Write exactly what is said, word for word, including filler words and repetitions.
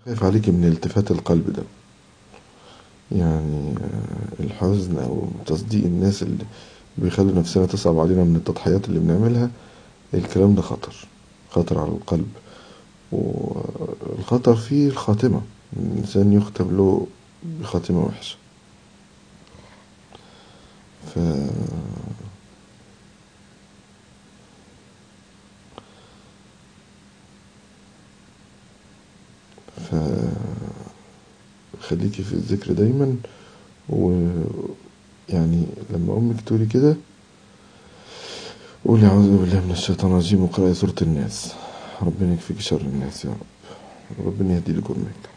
خايف عليك من التفات القلب ده، يعني الحزن أو تصديق الناس اللي بيخلوا نفسنا تصعب علينا من التضحيات اللي بنعملها. الكلام ده خطر، خطر على القلب، والخطر فيه الخاتمة، الإنسان يختم له بخاتمة وحشة. ف... ف... خليكي في الذكر دايما، ويعني لما أمك تقولي كده قولي أعوذ بالله من الشيطان الرجيم وقرأي سورة الناس. ربنا يكفيك شر الناس يا رب، ربنا يهدي لك أمك.